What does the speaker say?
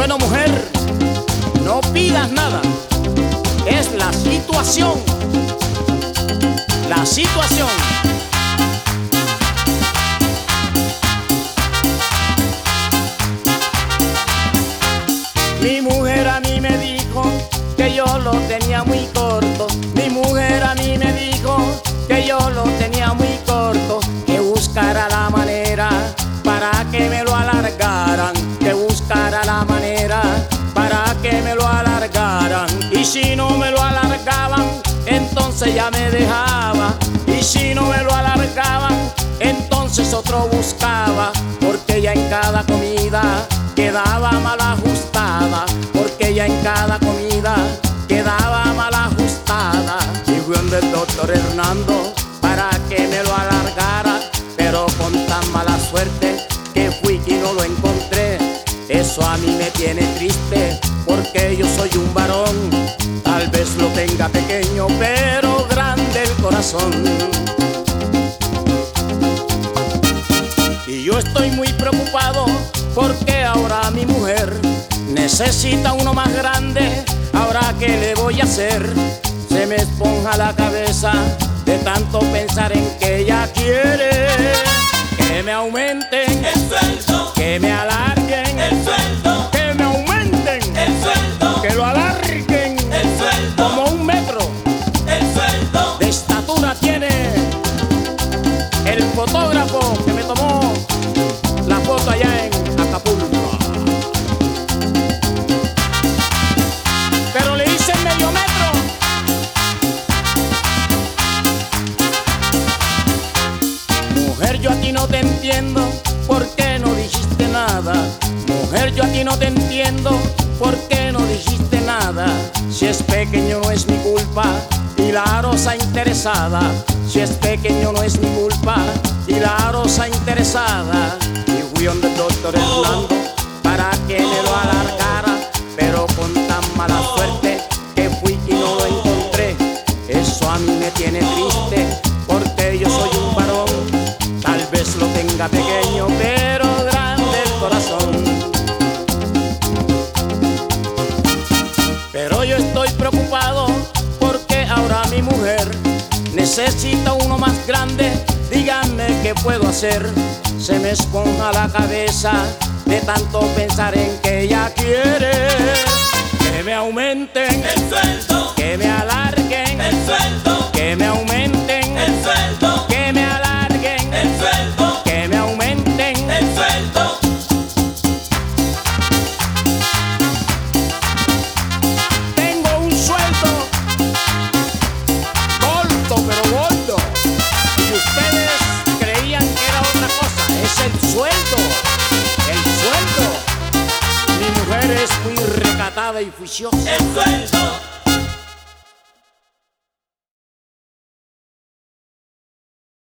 Bueno, mujer, no pidas nada. Es la situación. La situación. Mi mujer a mí me dijo que yo lo tenía muy corto. Mi mujer a mí me dijo que yo lo tenía muy corto. Que buscara la manera para que me lo alargaran. Que buscara la manera para que me lo alargaran. Y si no me lo alargaban, entonces ya me dejaba. Y si no me lo alargaban, entonces otro buscaba. Porque ya en cada comida quedaba mal ajustada. Porque ya en cada comida quedaba mal ajustada. Y fui donde el doctor Hernando para que me lo alargara, pero con tan mala suerte que fui y no lo encontré. Eso a mí me tiene triste, porque yo soy un varón. Tal vez lo tenga pequeño, pero grande el corazón. Y yo estoy muy preocupado, porque ahora mi mujer necesita uno más grande. Ahora ¿qué le voy a hacer? Se me esponja la cabeza de tanto pensar en que ella quiere que me aumenten el sueldo, que me alarguen el sueldo, que me aumenten el sueldo, que lo alarguen el sueldo, como 1 metro el sueldo de estatura tiene el fotógrafo que me tomó la foto allá en Acapulco. Pero le hice medio metro. Mujer, yo a ti no te entiendo, ¿por qué no dijiste nada? Mujer, yo a ti no te entiendo, ¿por qué no dijiste nada? Si es pequeño no es mi culpa y la rosa interesada. Si es pequeño no es mi culpa y la rosa interesada. Y fui donde el doctor Hernando para que me lo alargara, pero con tan mala suerte que fui y no lo encontré. Eso a mí me tiene triste, porque yo soy un varón. Tal vez lo tenga pequeño, pero grande el corazón. Pero yo estoy preocupado, porque ahora mi mujer necesita uno más grande. Díganme qué puedo hacer. Se me esponja la cabeza de tanto pensar en que ella quiere que me aumenten el sueldo, que me alarguen el sueldo, que me aumenten el sueldo, que me alarguen el sueldo, que me aumenten el sueldo. Tengo un sueldo corto pero gordo, y ustedes creían que era otra cosa. Es el sueldo, el sueldo. Mi mujer es muy recatada y juiciosa. El sueldo,